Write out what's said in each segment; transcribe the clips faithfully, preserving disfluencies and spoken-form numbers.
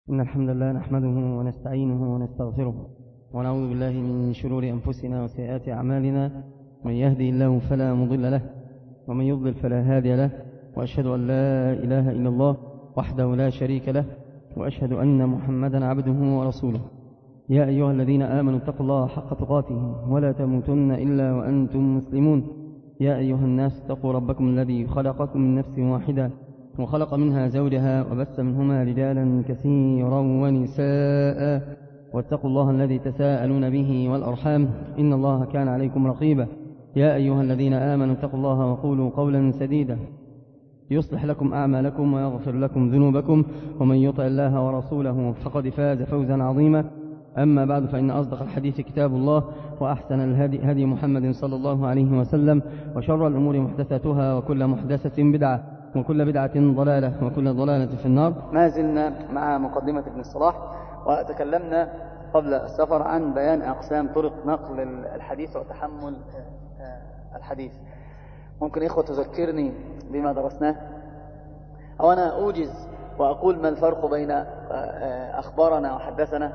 إن الحمد لله نحمده ونستعينه ونستغفره ونعوذ بالله من شرور أنفسنا وسيئات أعمالنا. من يهدي الله فلا مضل له ومن يضلل فلا هادي له، وأشهد أن لا إله إلا الله وحده لا شريك له، وأشهد أن محمدا عبده ورسوله. يا أيها الذين آمنوا اتقوا الله حق تقاته ولا تموتن إلا وأنتم مسلمون. يا أيها الناس اتقوا ربكم الذي خلقكم من نفس واحدة وخلق منها زوجها وبث منهما رجالا كثيرا ونساء، واتقوا الله الذي تساءلون به والأرحام إن الله كان عليكم رقيبا. يا أيها الذين آمنوا اتقوا الله وقولوا قولا سديدا يصلح لكم أعمالكم ويغفر لكم ذنوبكم، ومن يطع الله ورسوله فقد فاز فوزا عظيما. أما بعد، فإن أصدق الحديث كتاب الله، وأحسن الهدي هدي محمد صلى الله عليه وسلم، وشر الأمور محدثاتها، وكل محدثة بدعة، وكل بدعة ضلالة، وكل ضلالة في النار. ما زلنا مع مقدمة ابن الصلاح، وتكلمنا قبل السفر عن بيان أقسام طرق نقل الحديث وتحمل الحديث. ممكن إخوة تذكرني بما درسناه، أو أنا أوجز وأقول ما الفرق بين أخبارنا وحدثنا؟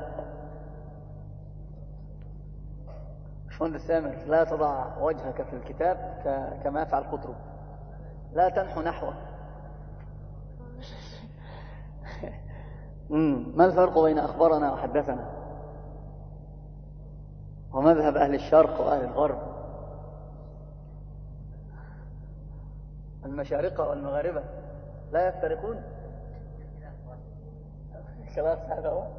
باشمهندس سامر، لا تضع وجهك في الكتاب كما يفعل قطرب، لا تنحو نحوه. ما الفرق بين أخبارنا وحدثنا؟ ومذهب أهل الشرق وأهل الغرب، المشارقة والمغاربة لا يفترقون؟ خلاص هذا هو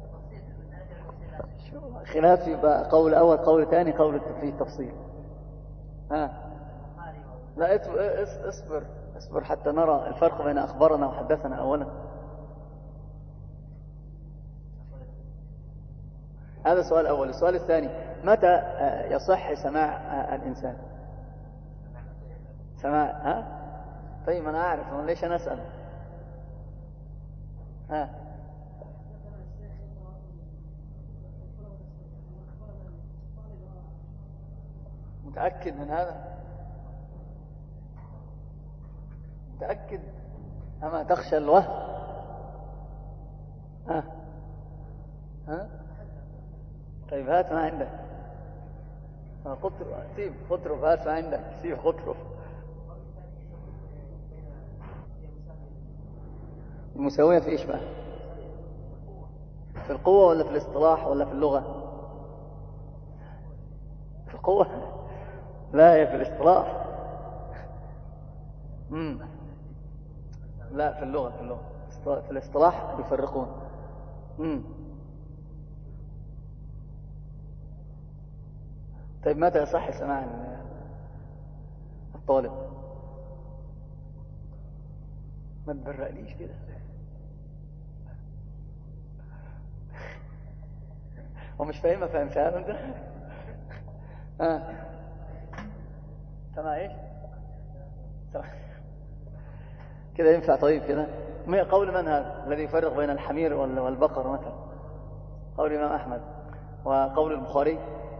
خلاف. يبقى قول أول، قول ثاني، قول في تفصيل. ها لا اصبر اصبر حتى نرى الفرق بين أخبارنا وحدثنا أولا. هذا السؤال الأول. السؤال الثاني، متى يصح سماع الإنسان؟ سماع ها طيب أنا أعرف، ليش أنا أسأل؟ ها متأكد من هذا؟ متأكد؟ أما تخشى الوهم؟ ها ها طيب هات ما عندك. خطر سيب خطر هات ما عندك، سيب خطر. المساوية في إيش بقى؟ في القوة ولا في الاصطلاح ولا في اللغة؟ في القوة؟ لا، هي في الاصطلاح. مم. لا، في اللغة. في اللغة في الاصطلاح يفرقون. مم. طيب متى يصح سماع الطالب؟ ما تبرقليش كده. ومش فاهمة فاهم فاهم انت؟ ها سمع ايش؟ سمع كده ينفع؟ طيب كده قول من هذا الذي يفرق بين الحمير والبقر مثلا؟ قول الإمام أحمد. وقول البخاري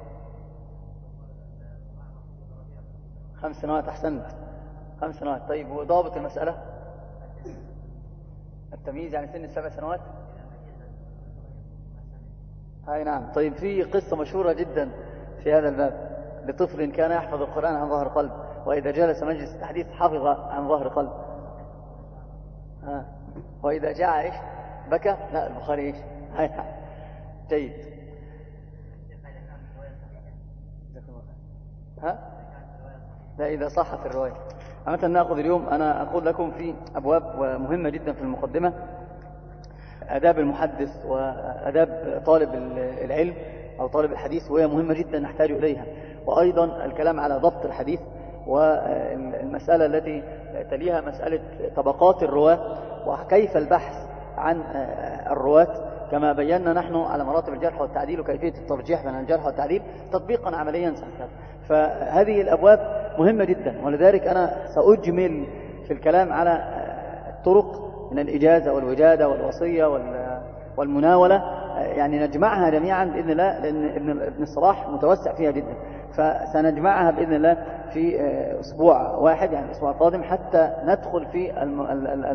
خمس سنوات. أحسنت، خمس سنوات. طيب وضابط المسألة؟ التمييز يعني سن السبع سنوات. هاي نعم. طيب في قصة مشهورة جدا في هذا الباب لطفل كان يحفظ القرآن عن ظهر قلب، وإذا جلس مجلس التحديث حفظ عن ظهر قلب. ها. وإذا جاء إيش بكى. لا، البخاري إيش. هاي نعم. جيد. ها لا، إذا صحت الرواية. عامة نأخذ اليوم، أنا أقول لكم في أبواب مهمة جدا في المقدمة: آداب المحدث وآداب طالب العلم أو طالب الحديث، وهي مهمة جدا نحتاج إليها. وأيضا الكلام على ضبط الحديث، والمسألة التي تليها مسألة طبقات الرواة، وكيف البحث عن الرواة كما بينا نحن على مراتب الجرح والتعديل، وكيفية الترجيح بين الجرح والتعديل تطبيقا عمليا سهلا. فهذه الأبواب مهمة جدا، ولذلك أنا سأجمل في الكلام على الطرق من الإجازة والوجادة والوصية والمناولة، يعني نجمعها جميعا بإذن الله، لأن ابن الصلاح متوسع فيها جدا، فسنجمعها بإذن الله في أسبوع واحد، يعني الأسبوع القادم، حتى ندخل في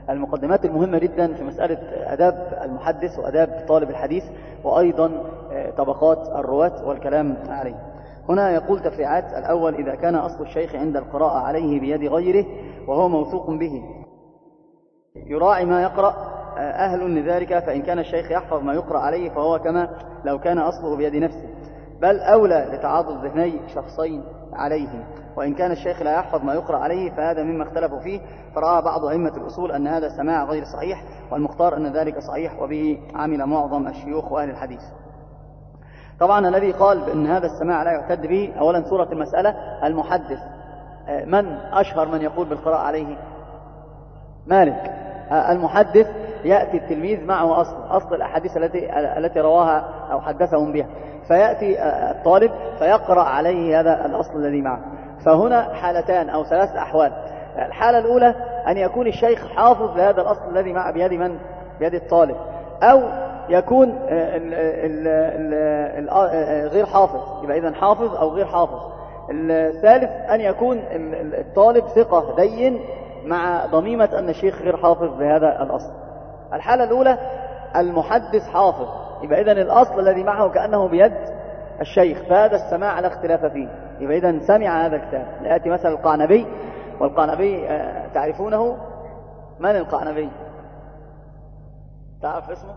المقدمات المهمة جدا في مسألة أداب المحدث وأداب طالب الحديث، وأيضا طبقات الرواة والكلام عليه. هنا يقول تفريعات: الأول، إذا كان أصل الشيخ عند القراءة عليه بيد غيره وهو موثوق به يراعي ما يقرأ أهل لذلك، فإن كان الشيخ يحفظ ما يقرأ عليه فهو كما لو كان أصله بيد نفسه، بل أولى لتعاضد ذهني شخصين عليه. وإن كان الشيخ لا يحفظ ما يقرأ عليه فهذا مما اختلفوا فيه، فرأى بعض أئمة الأصول أن هذا السماع غير صحيح، والمختار أن ذلك صحيح، وبه عمل معظم الشيوخ وأهل الحديث. طبعا الذي قال بأن هذا السماع لا يعتد به، أولا سورة المسألة المحدث، من أشهر من يقول بالقراءة عليه؟ مالك. المحدث يأتي التلميذ معه أصل أصل الأحاديث التي التي رواها أو حدثهم بها، فيأتي الطالب فيقرأ عليه هذا الأصل الذي معه. فهنا حالتان أو ثلاث أحوال. الحالة الأولى أن يكون الشيخ حافظ لهذا الأصل الذي معه بيد من؟ بيد الطالب، أو يكون ال ال ال ال غير حافظ، يبقى إذن حافظ أو غير حافظ. الثالث أن يكون الطالب ثقة دين مع ضميمة أن الشيخ غير حافظ بهذا الأصل. الحالة الأولى المحدث حافظ، يبقى إذن الأصل الذي معه كأنه بيد الشيخ، فهذا السماع لا اختلاف فيه، يبقى إذن سمع هذا الكتاب. يأتي مثلا القعنبي، والقعنبي تعرفونه؟ من القعنبي؟ تعرف اسمه؟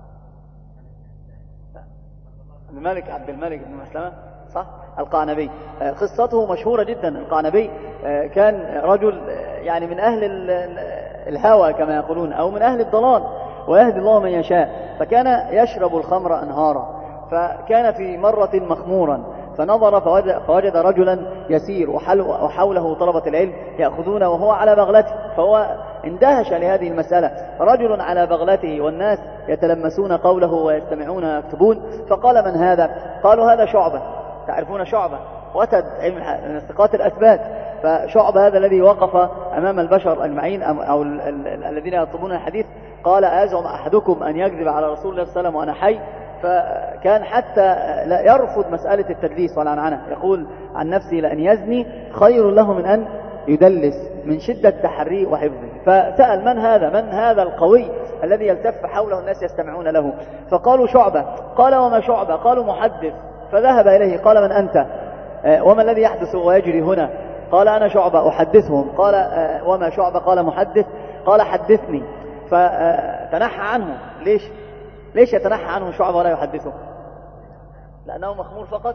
الملك عبد الملك بن مسلمة، صح؟ القعنبي قصته مشهورة جدا. القعنبي كان رجل يعني من أهل الهوى كما يقولون، أو من أهل الضلال، ويهدي الله من يشاء، فكان يشرب الخمر أنهارا. فكان في مرة مخمورا، فنظر فوجد, فوجد رجلا يسير وحوله طلبة العلم يأخذون وهو على بغلته، فهو اندهش لهذه المسألة، رجل على بغلته والناس يتلمسون قوله ويستمعون ويكتبون. فقال: من هذا؟ قالوا: هذا شعبة. تعرفون شعبة؟ وتد علم من الثقات الأثبات. فشعبة هذا الذي وقف أمام البشر المعين أو الذين يطلبون الحديث قال: أزعم أحدكم أن يكذب على رسول الله صلى الله عليه وسلم وأنا حي؟ فكان حتى لا يرفض مسألة التدليس والعنعنة، يقول عن نفسه: لأن يزني خير له من أن يدلس، من شدة تحريه وحفظه. فسأل: من هذا؟ من هذا القوي الذي يلتف حوله الناس يستمعون له؟ فقالوا: شعبة. قال: وما شعبة؟ قالوا: محدث. فذهب إليه قال: من أنت؟ وما الذي يحدث ويجري هنا؟ قال: أنا شعبة أحدثهم. قال: وما شعبة؟ قال: محدث. قال: حدثني. فتنحى عنه. ليش؟ ليش يتنحى عنه شعبة ولا يحدثه؟ لأنه مخمور فقط؟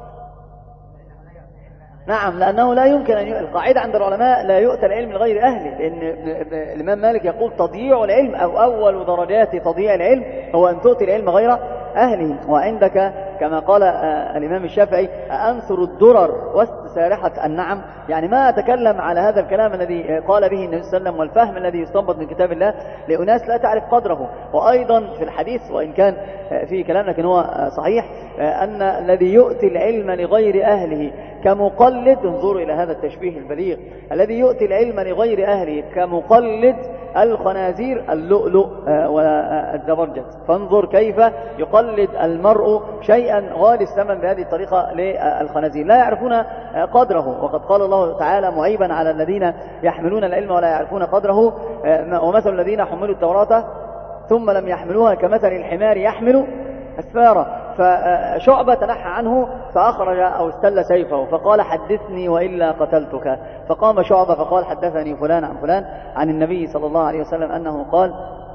نعم، لأنه لا يمكن أن ي... القاعدة عند العلماء لا يؤتى العلم لغير أهله، لأن الإمام مالك يقول: تضييع العلم أو أول درجات تضييع العلم هو أن تؤتي العلم غير أهله. وعندك كما قال آه الإمام الشافعي: أنثر الدرر واستسارحة النعم. يعني ما أتكلم على هذا الكلام الذي قال به النبي صلى الله عليه وسلم والفهم الذي يستنبط من كتاب الله لأناس لا تعرف قدره. وأيضا في الحديث، وإن كان فيه كلام لكن هو صحيح، أن الذي يؤتي العلم لغير أهله كمقلد، انظروا إلى هذا التشبيه البليغ، الذي يؤتي العلم لغير أهله كمقلد الخنازير اللؤلؤ والزبرجد. فانظر كيف يقلد المرء شيئا غالي الثمن بهذه الطريقة للخنازير، لا يعرفون قدره. وقد قال الله تعالى معيبا على الذين يحملون العلم ولا يعرفون قدره: ومثل الذين حملوا التوراة ثم لم يحملوها كمثل الحمار يحمل أسفارا. فشعبة تنحى عنه فأخرج أو استل سيفه فقال: حدثني وإلا قتلتك. فقام شعبة فقال: حدثني فلان عن فلان عن النبي صلى الله عليه وسلم أنه قال: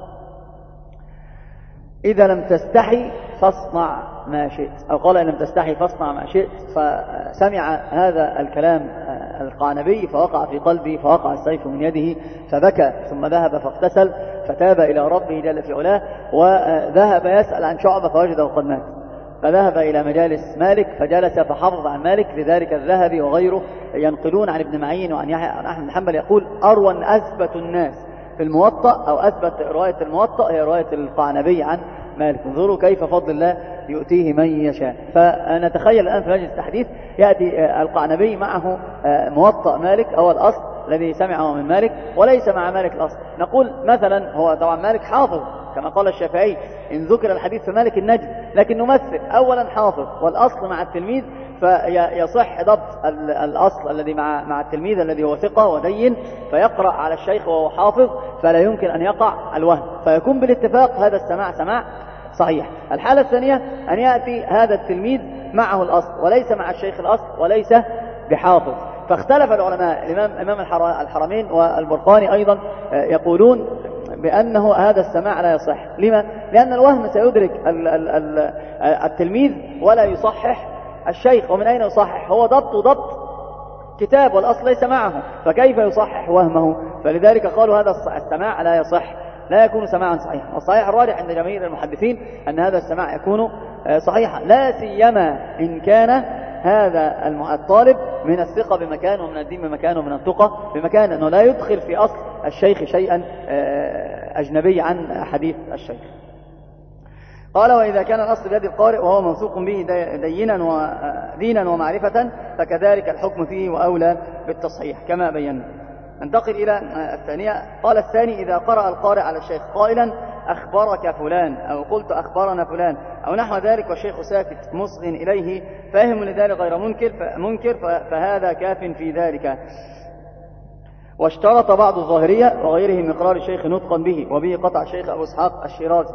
إذا لم تستحي فاصنع ما شئت، أو قال: إن لم تستحي فاصنع ما شئت. فسمع هذا الكلام القعنبي فوقع في قلبي، فوقع السيف من يده فبكى، ثم ذهب فاغتسل فتاب إلى ربه جل في علاه، وذهب يسأل عن شعبة فوجده قد مات. فذهب إلى مجالس مالك فجلس فحفظ عن مالك. لذلك الذهبي وغيره ينقلون عن ابن معين وعن يحيى عن أحمد بن حنبل يقول: أروى أثبت الناس في الموطأ أو أثبت رواية الموطأ هي رواية القعنبي عن مالك. انظروا كيف فضل الله يؤتيه من يشاء. فنتخيل الآن في مجلس التحديث يأتي القعنبي معه موطأ مالك أو الأصل الذي سمعه من مالك، وليس مع مالك الأصل. نقول مثلا هو طبعا مالك حافظ كما قال الشافعي: إن ذكر الحديث فمالك النجم، لكن نمثل أولا حافظ والأصل مع التلميذ، فيصح ضبط الأصل الذي مع مع التلميذ الذي هو ثقة ودين، فيقرأ على الشيخ وهو حافظ، فلا يمكن أن يقع الوهم، فيكون بالاتفاق هذا السماع سماع صحيح. الحالة الثانية أن يأتي هذا التلميذ معه الأصل وليس مع الشيخ الأصل وليس بحافظ، فاختلف العلماء. الإمام إمام الحرمين والبرقاني أيضا يقولون بأنه هذا السماع لا يصح. لما؟ لأن الوهم سيدرك التلميذ ولا يصحح الشيخ، ومن أين يصحح؟ هو ضبط ضبط كتاب والأصل ليس معه، فكيف يصحح وهمه؟ فلذلك قالوا هذا السماع لا يصح، لا يكون سماعا صحيحا. والصحيح الراجح عند جماهير المحدثين أن هذا السماع يكون صحيحا، لا سيما إن كان هذا الطالب من الثقة بمكان، ومن الدين بمكان، ومن التقى بمكان، أنه لا يدخل في أصل الشيخ شيئا أجنبي عن حديث الشيخ. قال: وإذا كان الأصل بيد القارئ وهو موثوق به دينا ودينا ومعرفة فكذلك الحكم فيه وأولى بالتصحيح كما بينا. ننتقل إلى الثانية. قال: الثاني: إذا قرأ القارئ على الشيخ قائلا أخبرك فلان، أو قلت أخبرنا فلان، أو نحو ذلك، والشيخ ساكت مصغ إليه فاهم لذلك غير منكر منكر فهذا كاف في ذلك. واشترط بعض الظاهرية وغيرهم من إقرار الشيخ نطقا به، وبه قطع الشيخ أبو إسحاق الشيرازي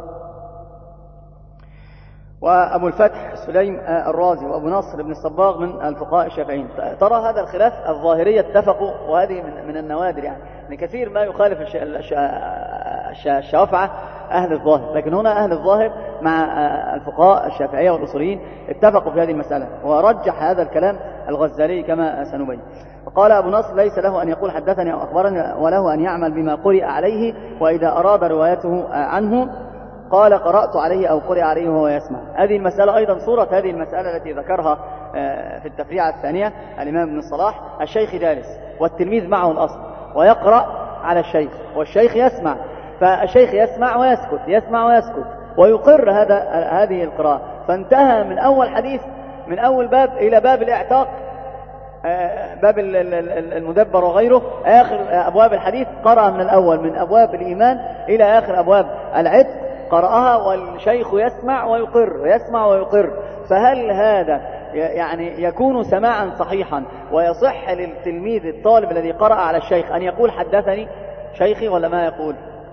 وأبو الفتح سليم الرازي وأبو نصر بن الصباغ من الفقهاء الشافعيين. ترى هذا الخلاف الظاهرية اتفقوا، وهذه من النوادر، يعني من كثير ما يخالف الشافعة أهل الظاهر، لكن هنا أهل الظاهر مع الفقهاء الشافعية والأصوليين اتفقوا في هذه المسألة، ورجح هذا الكلام الغزالي كما سنبين. وقال أبو نصر: ليس له أن يقول حدثني أو أخبرني، وله أن يعمل بما قرئ عليه، وإذا أراد روايته عنه قال قرأت عليه أو قرئ عليه وهو يسمع. هذه المسألة أيضا صورة هذه المسألة التي ذكرها في التفريعة الثانية الإمام ابن الصلاح: الشيخ جالس والتلميذ معه الأصل ويقرأ على الشيخ والشيخ يسمع، فالشيخ يسمع ويسكت، يسمع ويسكت ويقر هذا هذه القراءة، فانتهى من أول حديث من أول باب إلى باب الإعتاق، باب المدبر وغيره، آخر أبواب الحديث قرأ من الأول من أبواب الإيمان إلى آخر أبواب العتق قرأها، والشيخ يسمع ويقر، يسمع ويقر. فهل هذا يعني يكون سماعا صحيحا ويصح للتلميذ الطالب الذي قرأ على الشيخ أن يقول حدثني شيخي، ولا ما يقول؟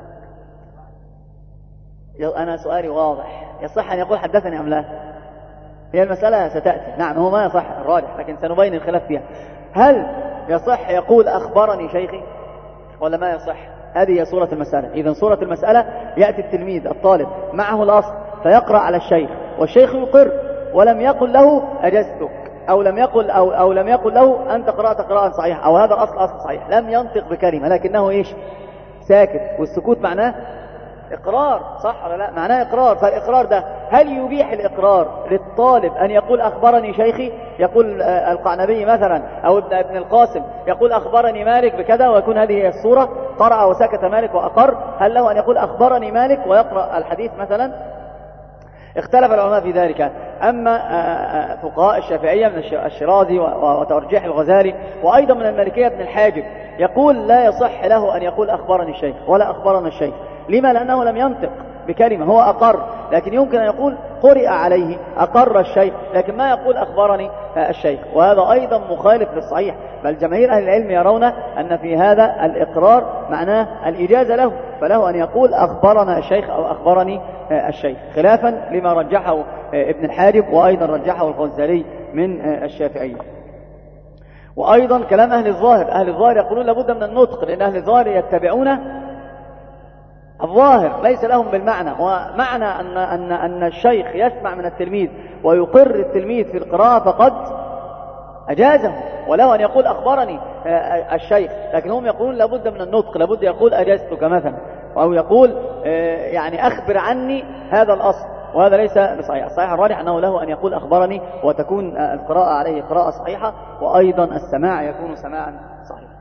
أنا سؤالي واضح، يصح أن يقول حدثني أم لا؟ هي المسألة ستأتي. نعم، هو ما يصح الراجح، لكن سنبين الخلاف فيها. هل يصح يقول أخبرني شيخي ولا ما يصح؟ هذه هي صورة المسألة. إذن صورة المسألة: يأتي التلميذ الطالب معه الأصل فيقرأ على الشيخ، والشيخ يقر ولم يقل له أجزتك، أو لم يقل أو, أو لم يقل له أنت قرأت قراءة صحيحة، أو هذا الأصل أصل صحيح، لم ينطق بكلمة لكنه إيش؟ ساكت. والسكوت معناه إقرار، صح ولا لا؟ معناه إقرار. فالإقرار ده هل يبيح الإقرار للطالب أن يقول أخبرني شيخي؟ يقول القعنبي مثلا أو ابن ابن القاسم يقول أخبرني مالك بكذا، ويكون هذه هي الصورة، قرأ وسكت مالك وأقر. هل له أن يقول أخبرني مالك ويقرأ الحديث مثلا؟ اختلف العلماء في ذلك. أما فقهاء الشافعية من الشيرازي وترجيح الغزالي، وأيضا من المالكية ابن الحاجب، يقول لا يصح له أن يقول أخبرني الشيخ ولا أخبرنا الشيخ. لما؟ لأنه لم ينطق بكلمة، هو أقر، لكن يمكن أن يقول قرئ عليه، أقر الشيخ، لكن ما يقول أخبرني الشيخ، وهذا أيضا مخالف للصحيح. بل جماهير أهل العلم يرون أن في هذا الإقرار معناه الإجازة له، فله أن يقول أخبرنا الشيخ أو أخبرني الشيخ، خلافا لما رجحه ابن الحاجب، وأيضا رجحه الغزالي من الشافعية. وأيضا كلام أهل الظاهر، أهل الظاهر يقولون لابد من النطق، لأن أهل الظاهر يتبعون الظاهر ليس لهم بالمعنى. ومعنى أن, أن, أن الشيخ يسمع من التلميذ ويقر التلميذ في القراءة فقد أجازه، وله أن يقول أخبرني الشيخ، لكن هم يقولون لابد من النطق، لابد يقول أجازتك مثلا، أو يقول يعني أخبر عني هذا الأصل، وهذا ليس بصحيح. الصحيح الراجح أنه له أن يقول أخبرني، وتكون القراءة عليه قراءة صحيحة، وأيضا السماع يكون سماعا صحيحا.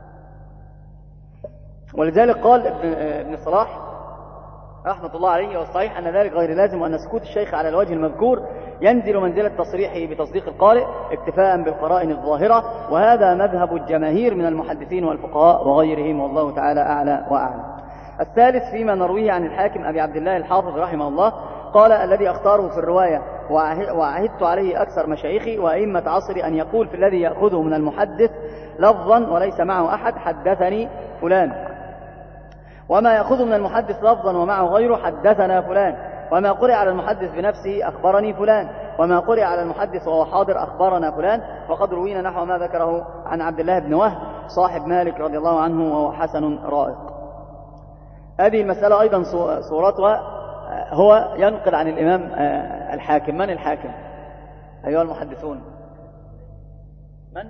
ولذلك قال ابن صلاح رحمة الله عليه: والصحيح أن ذلك غير لازم، وأن سكوت الشيخ على الوجه المذكور ينزل منزلة تصريحه بتصديق القارئ اكتفاء بالقرائن الظاهرة، وهذا مذهب الجماهير من المحدثين والفقهاء وغيرهم، والله تعالى أعلى وأعلم. الثالث فيما نرويه عن الحاكم أبي عبد الله الحافظ رحمه الله، قال: الذي أختاره في الرواية وعهدت عليه أكثر مشايخي وأئمة عصري أن يقول في الذي يأخذه من المحدث لفظا وليس معه أحد حدثني فلان، وما يأخذه من المحدث لفظا ومعه غيره حدثنا فلان، وما قرئ على المحدث بنفسه أخبرني فلان، وما قرئ على المحدث وهو حاضر أخبرنا فلان. وقد روينا نحو ما ذكره عن عبد الله بن وهب صاحب مالك رضي الله عنه وهو حسن رائق. هذه المسألة أيضا صورتها هو ينقل عن الإمام الحاكم. من الحاكم أيها المحدثون؟ من؟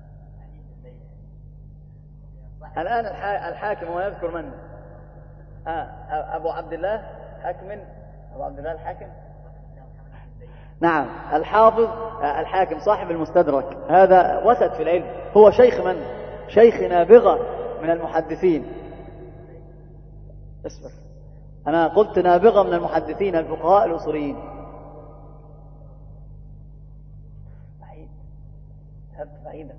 الآن الحاكم هو يذكر من؟ آه أبو عبد الله حاكم. أبو عبد الله الحاكم، نعم، الحافظ الحاكم صاحب المستدرك، هذا وسد في العلم، هو شيخ من؟ شيخ نابغة من المحدثين. اصبر، أنا قلت نابغة من المحدثين الفقهاء الأصوليين. بعيد، هبت بعيدا.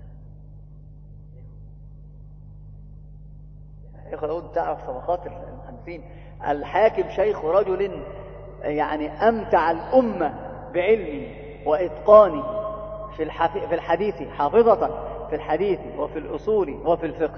يا أخي داود تعرف طبقات المحدثين. الحاكم شيخ رجل يعني أمتع الأمة بعلمه وإتقانه في في الحديث، حافظة في الحديث وفي الأصول وفي الفقه.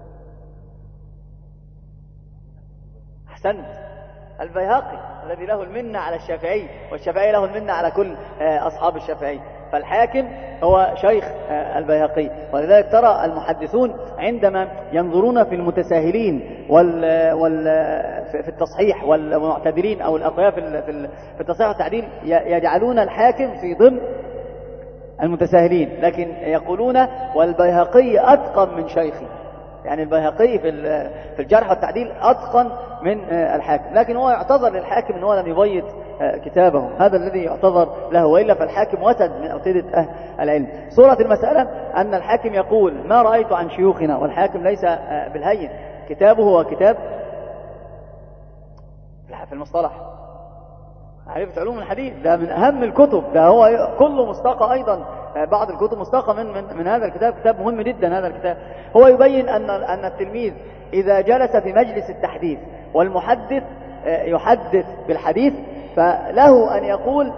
أحسنت، البيهقي الذي له المنة على الشافعي، والشافعي له المنة على كل أصحاب الشافعي. فالحاكم هو شيخ البيهقي. ولذلك ترى المحدثون عندما ينظرون في المتساهلين وال وال في التصحيح والمعتدلين أو الأقوياء في في التصحيح والتعديل يجعلون الحاكم في ضمن المتساهلين، لكن يقولون والبيهقي أتقن من شيخه، يعني البيهقي في في الجرح والتعديل أتقن من الحاكم. لكن هو يعتذر للحاكم أنه لم يبيض كتابه، هذا الذي يعتذر له، وإلا فالحاكم وسد من أوتدة أهل العلم. صورة المسألة أن الحاكم يقول ما رأيت عن شيوخنا، والحاكم ليس بالهين، كتابه هو كتاب في المصطلح معرفة علوم الحديث، ده من أهم الكتب، ده هو كله مستقى أيضا، بعض الكتب مستقى من, من, من هذا الكتاب، كتاب مهم جدا هذا الكتاب. هو يبين أن, أن التلميذ إذا جلس في مجلس التحديث والمحدث يحدث بالحديث فله أن يقول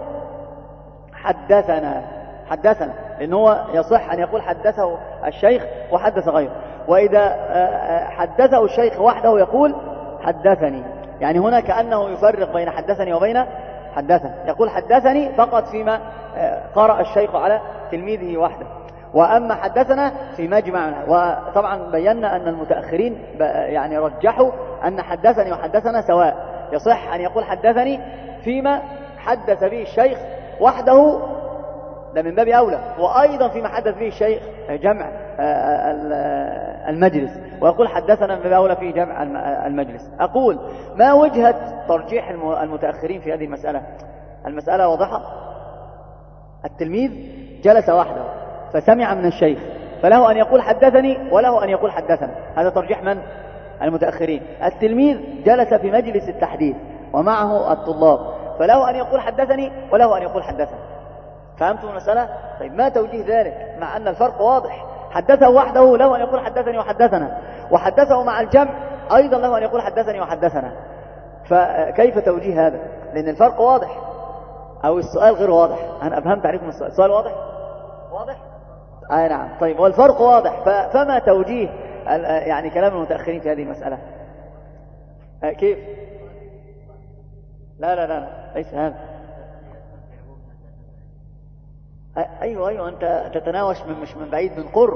حدثنا حدثنا، لأن هو يصح أن يقول حدثه الشيخ وحدث غيره. وإذا حدثه الشيخ وحده يقول حدثني، يعني هنا كأنه يفرق بين حدثني وبين حدثني، يقول حدثني فقط فيما قرأ الشيخ على تلميذه وحده، وأما حدثنا في مجمع. وطبعا بينا أن المتأخرين يعني رجحوا أن حدثني وحدثنا سواء، يصح أن يقول حدثني فيما حدث به الشيخ وحده، ده من باب أولى، وأيضا فيما حدث به الشيخ جمع المجلس، ويقول حدثنا من باب أولى في جمع المجلس. أقول ما وجهة ترجيح المتأخرين في هذه المسألة؟ المسألة واضحة، التلميذ جلس وحده فسمع من الشيخ، فله أن يقول حدثني وله أن يقول حدثنا، هذا ترجيح من؟ المتأخرين. التلميذ جلس في مجلس التحديث ومعه الطلاب، فله أن يقول حدثني وله أن يقول حدثنا. فهمتم المسألة؟ طيب ما توجيه ذلك مع أن الفرق واضح؟ حدثه وحده له أن يقول حدثني وحدثنا، وحدثه مع الجمع أيضا له أن يقول حدثني وحدثنا، فكيف توجيه هذا؟ لأن الفرق واضح، أو السؤال غير واضح. أنا أفهمت عليكم السؤال، السؤال واضح؟ واضح؟ آه نعم. طيب والفرق واضح، فما توجيه يعني كلام المتأخرين في هذه المسألة؟ آه كيف؟ لا لا لا ليس هذا. أيوة أيوة أنت تتناوش من مش من بعيد، من قرب.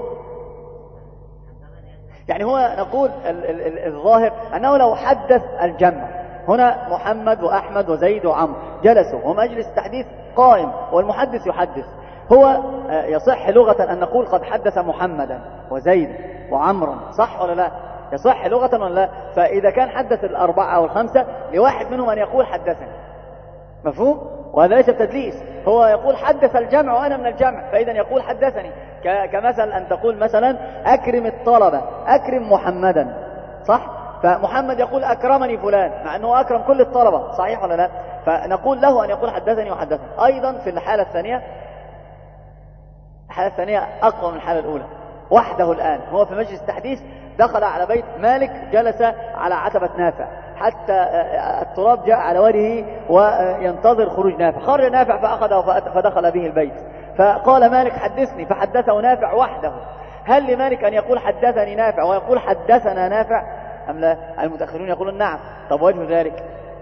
يعني هو نقول ال ال ال الظاهر أنه لو حدث الجمع هنا محمد وأحمد وزيد وعمر جلسوا ومجلس التحديث قائم والمحدث يحدث، هو يصح لغة أن نقول قد حدث محمدا وزيد وعمرا، صح ولا لا؟ يصح لغة ولا لا؟ فإذا كان حدث الأربعة أو الخمسة لواحد منهم أن يقول حدثني، مفهوم؟ وهذا ليس بتدليس، هو يقول حدث الجمع وأنا من الجمع، فإذا يقول حدثني. كمثل أن تقول مثلا أكرم الطلبة، أكرم محمدا، صح؟ فمحمد يقول أكرمني فلان، مع أنه أكرم كل الطلبة، صحيح ولا لا؟ فنقول له أن يقول حدثني وحدثني. أيضا في الحالة الثانية، الحالة الثانية أقوى من الحالة الأولى، وحده الآن هو في مجلس التحديث، دخل على بيت مالك، جلس على عتبة نافع، حتى التراب جاء على وجهه وينتظر خروج نافع. خرج نافع فأخذه فدخل به البيت. فقال مالك حدثني، فحدثه نافع وحده. هل لمالك أن يقول حدثني نافع ويقول حدثنا نافع أم لا؟ المتأخرون يقولون نعم. طب وجه ذلك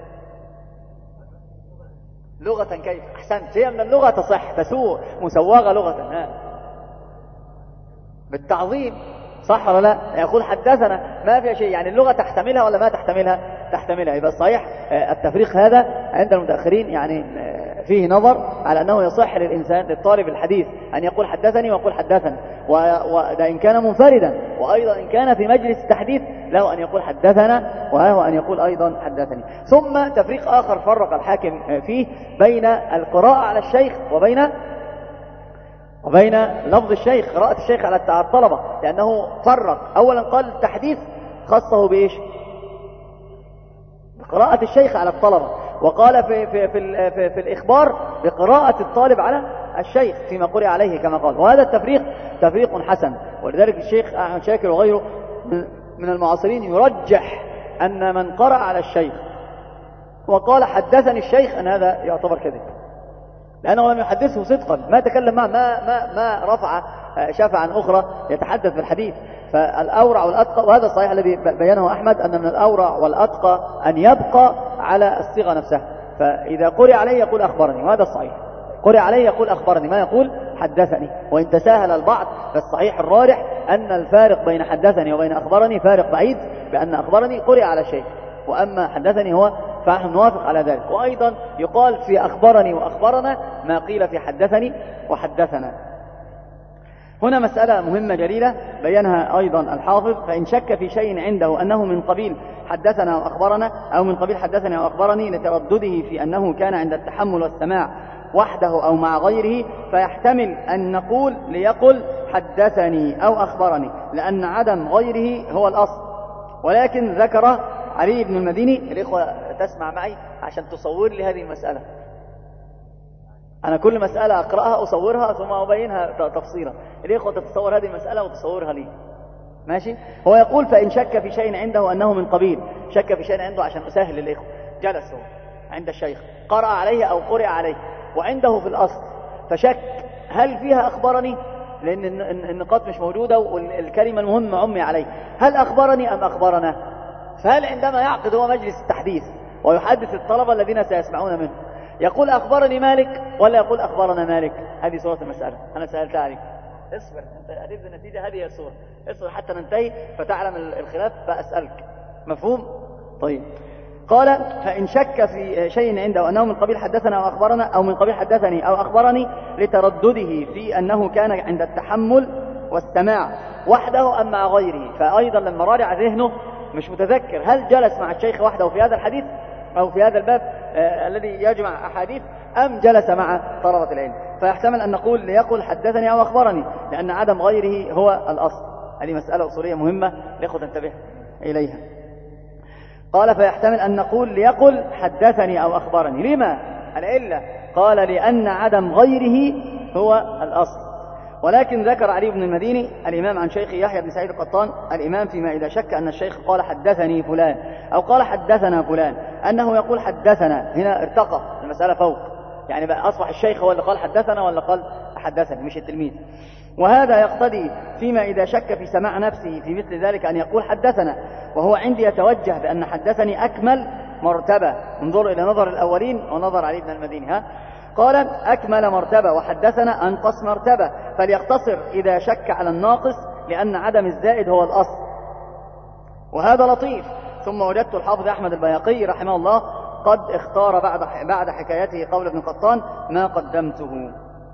لغة كيف؟ أحسنت، هي من اللغة تصح، تسوء مسوغة لغة. ها. بالتعظيم، صح ولا لا؟ يقول حدثنا ما في شيء، يعني اللغة تحتملها ولا ما تحتملها؟ تحتملها. يبقى صحيح التفريق هذا عند المتأخرين يعني فيه نظر على أنه يصح للإنسان للطالب الحديث أن يقول حدثني ويقول حدثنا، وده إن كان منفردا، وأيضا إن كان في مجلس التحديث له أن يقول حدثنا وهو أن يقول أيضا حدثني. ثم تفريق آخر فرق الحاكم فيه بين القراءة على الشيخ وبين وبين لفظ الشيخ، قراءة الشيخ على الطلبة، لأنه فرق. أولا قال التحديث خصه بإيش؟ بقراءة الشيخ على الطلبة، وقال في, في, في, في, في الإخبار بقراءة الطالب على الشيخ فيما قرئ عليه كما قال. وهذا التفريق تفريق حسن، ولذلك الشيخ أحمد شاكر وغيره من المعاصرين يرجح أن من قرأ على الشيخ وقال حدثني الشيخ أن هذا يعتبر كذب، لأنه لم يحدثه صدقا، ما تكلم معه، ما, ما, ما رفع شفعا أخرى يتحدث بالحديث. فالأورع والأتقى، وهذا الصحيح الذي بينه أحمد، أن من الأورع والأتقى أن يبقى على الصيغة نفسها. فإذا قرئ عليه يقول أخبرني، وهذا الصحيح، قرئ عليه يقول أخبرني، ما يقول حدثني. وإن تساهل البعض فالصحيح الراجح أن الفارق بين حدثني وبين أخبرني فارق بعيد، بأن أخبرني قرئ على شيء، وأما حدثني هو فنحن نوافق على ذلك. وأيضا يقال في أخبرني وأخبرنا ما قيل في حدثني وحدثنا. هنا مسألة مهمة جليلة بينها أيضا الحافظ: فإن شك في شيء عنده أنه من قبيل حدثنا وأخبرنا أو من قبيل حدثنا وأخبرني لتردده في أنه كان عند التحمل والسماع وحده أو مع غيره، فيحتمل أن نقول ليقل حدثني أو أخبرني، لأن عدم غيره هو الأصل. ولكن ذكر علي بن المديني، الإخوة تسمع معي عشان تصور لي هذه المسألة، أنا كل مسألة أقرأها أصورها ثم أبينها تفصيلا، الإخوة تتصور هذه المسألة وتصورها لي، ماشي؟ هو يقول فإن شك في شيء عنده أنه من قبيل، شك في شيء عنده عشان أسهل للإخوة، جلس هو عند الشيخ قرأ عليه أو قرئ عليه وعنده في الأصل، فشك هل فيها أخبرني، لأن النقاط مش موجودة والكلمة المهمة عمي عليه، هل أخبرني أم أخبرنا؟ فهل عندما يعقد هو مجلس التحديث ويحدث الطلبة الذين سيسمعون منه يقول أخبرني مالك ولا يقول أخبرنا مالك؟ هذه صورة المسألة، أنا سألت عليك، اصبر أنت أدب النتيجة، هذه الصورة، اصبر حتى ننتهي فتعلم الخلاف فأسألك، مفهوم؟ طيب، قال فإن شك في شيء عنده أنه من قبيل حدثنا أو أخبرنا أو من قبيل حدثني أو أخبرني لتردده في أنه كان عند التحمل والسماع وحده أم مع غيره، فأيضا لما راجع ذهنه مش متذكر هل جلس مع الشيخ وحده في هذا الحديث أو في هذا الباب آه الذي يجمع أحاديث أم جلس مع طلبة العلم، فيحتمل أن نقول ليقل حدثني أو أخبرني، لأن عدم غيره هو الأصل. هذه مسألة أصولية مهمة لأخذ تنتبه إليها. قال فيحتمل أن نقول ليقل حدثني أو أخبرني، لما؟ العلة قال لأن عدم غيره هو الأصل. ولكن ذكر علي بن المديني الإمام عن شيخ يحيى بن سعيد القطان الإمام فيما إذا شك أن الشيخ قال حدثني فلان أو قال حدثنا فلان أنه يقول حدثنا، هنا ارتقى المسألة فوق، يعني بقى أصبح الشيخ هو اللي قال حدثنا ولا قال حدثني مش التلميذ. وهذا يقتضي فيما إذا شك في سماع نفسه في مثل ذلك أن يقول حدثنا، وهو عندي يتوجه بأن حدثني أكمل مرتبة، انظر إلى نظر الأولين ونظر علي بن المديني. ها قال أكمل مرتبة وحدثنا أنقص مرتبة، فليقتصر إذا شك على الناقص لأن عدم الزائد هو الأصل، وهذا لطيف. ثم وجدت الحافظ أحمد البيهقي رحمه الله قد اختار بعد بعد حكايته قول ابن قطان ما قدمته.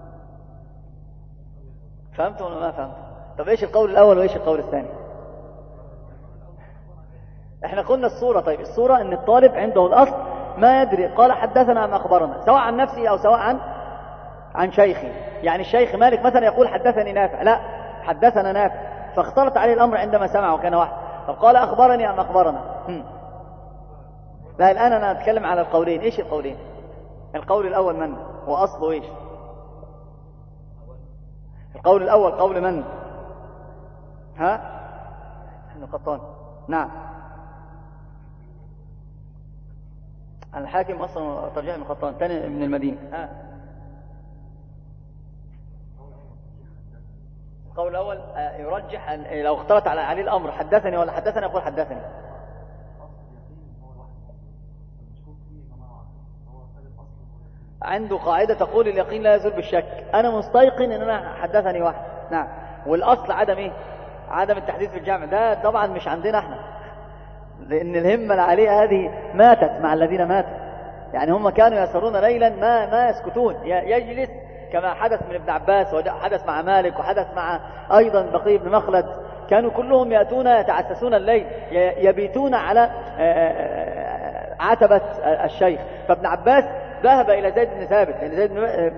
فهمت ولا ما فهمت؟ طب إيش القول الأول وإيش القول الثاني؟ احنا قلنا الصورة. طيب الصورة ان الطالب عنده الأصل ما يدري قال حدثنا أم أخبرنا، سواء عن نفسي أو سواء عن عن شيخي. يعني الشيخ مالك مثلا يقول حدثني نافع، لا حدثنا نافع، فاختلط عليه الأمر عندما سمع وكان واحد، فقال أخبرني أم أخبرنا. هم. لا الآن أنا أتكلم على القولين. إيش القولين؟ القول الأول من وأصله إيش؟ القول الأول قول من؟ ها ابن قطان. نعم الحاكم أصلا ترجيح من خطان ثاني من المدينة. ها. القول الأول يرجح لو اختلط على عليه الأمر حدثني ولا حدثني يقول حدثني. عنده قاعدة تقول اليقين لا يزول بالشك. أنا مستيقن إن أنا حدثني واحد. نعم. والأصل عدم إيه؟ عدم التحديث في الجامع. ده طبعا مش عندنا احنا، لأن الهمة العالية هذه ماتت مع الذين ماتوا. يعني هم كانوا يسرون ليلا ما ما يسكتون، يجلس كما حدث من ابن عباس وحدث مع مالك وحدث مع أيضا بقي بن مخلد. كانوا كلهم يأتون يتعسسون الليل، يبيتون على عتبة الشيخ. فابن عباس ذهب إلى زيد بن ثابت، لأن زيد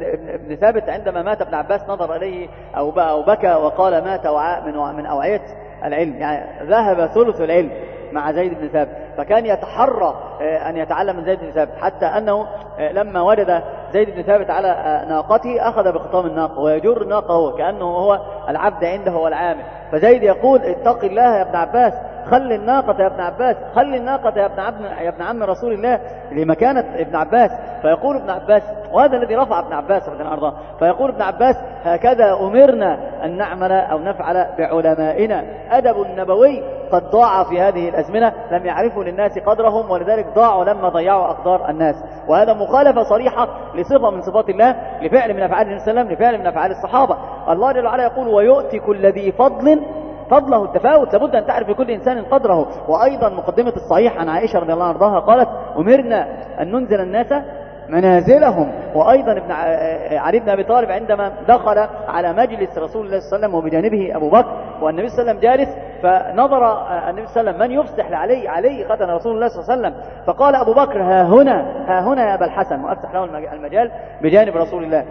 بن ثابت عندما مات ابن عباس نظر إليه أو بكى وقال مات من من أوعية العلم، يعني ذهب ثلث العلم مع زيد بن ثابت. فكان يتحرى أن يتعلم من زيد بن ثابت، حتى أنه لما وجد زيد بن ثابت على ناقته أخذ بخطام الناقة ويجر الناقة هو كأنه هو العبد عنده والعامل. فزيد يقول اتق الله يا ابن عباس، خلي الناقة يا ابن عباس، خلي الناقة يا ابن عم يا ابن عم رسول الله، لمكانة ابن عباس. فيقول ابن عباس، وهذا الذي رفع ابن عباس رضي الله عنه، فيقول ابن عباس هكذا أمرنا أن نعمل أو نفعل بعلمائنا. أدب النبوي قد ضاع في هذه الأزمنة، لم يعرفوا للناس قدرهم، ولذلك ضاعوا لما ضيعوا أقدار الناس. وهذا مخالفة صريحة لصفة من صفات الله، لفعل من أفعال النبي صلى الله عليه وسلم، لفعل من أفعال الصحابة. الله جل وعلا يقول ويؤتي كل ذي فضل فضله. التفاوت لابد أن تعرف لكل إنسان قدره. وأيضا مقدمة الصحيح عن عائشة رضي الله عنها قالت أمرنا أن ننزل الناس منازلهم. وأيضا ابن علي بن أبي طالب عندما دخل على مجلس رسول الله صلى الله عليه وسلم وبجانبه أبو بكر والنبي صلى الله عليه وسلم جالس، فنظر النبي صلى الله عليه وسلم من يفسح لعلي، علي ختن رسول الله صلى الله عليه وسلم، فقال أبو بكر ها هنا ها هنا يا أبا الحسن، وأفتح له المجال بجانب رسول الله.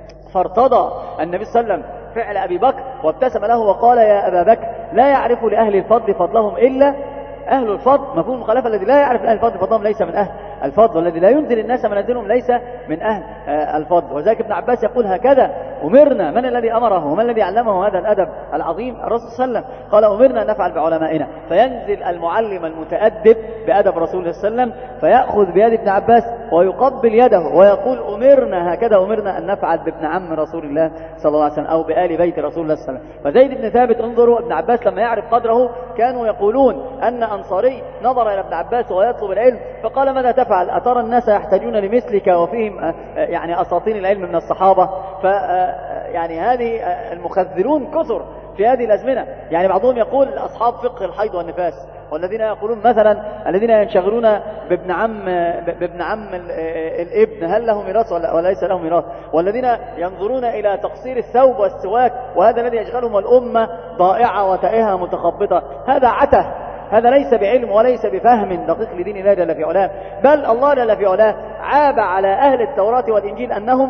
فارتضى النبي صلى الله عليه وسلم فعل أبي بكر وابتسم له وقال يا أبا بكر لا يعرف لأهل الفضل فضلهم إلا أهل الفضل. مفهوم المخالفة، الذي لا يعرف أهل الفضل فضلهم ليس من أهل الفضل، والذي لا ينزل الناس منازلهم ليس من أهل الفضل. وذلك ابن عباس يقول هكذا أمرنا. من الذي أمره ومن الذي علمه هذا الأدب العظيم؟ الرسول صلى الله عليه وسلم. قال أمرنا أن نفعل بعلمائنا. فينزل المعلم المتأدب بأدب رسول الله صلى الله عليه وسلم فيأخذ بيد ابن عباس ويقبل يده ويقول أمرنا هكذا أمرنا أن نفعل بابن عم رسول الله صلى الله عليه وسلم أو بآل بيت رسول الله صلى الله عليه وسلم. فزيد بن ثابت انظروا ابن عباس لما يعرف قدره كانوا يقولون أن أنصاري نظر إلى ابن عباس وهو يطلب العلم فقال ماذا تفعل؟ أترى الناس يحتاجون لمثلك وفيهم يعني أساطين العلم من الصحابة؟ ف يعني هذه المخذلون كثر في هذه الأزمنة. يعني بعضهم يقول أصحاب فقه الحيض والنفاس، والذين يقولون مثلا الذين ينشغلون بابن عم بابن عم الابن هل له ميراث ولا ليس له ميراث، والذين ينظرون إلى تقصير الثوب والسواك، وهذا الذي يشغلهم الأمة ضائعة وتائهة متخبطة. هذا عته، هذا ليس بعلم وليس بفهم دقيق لدين الله جل في علاه. بل الله جل في علاه عاب على أهل التوراة والإنجيل أنهم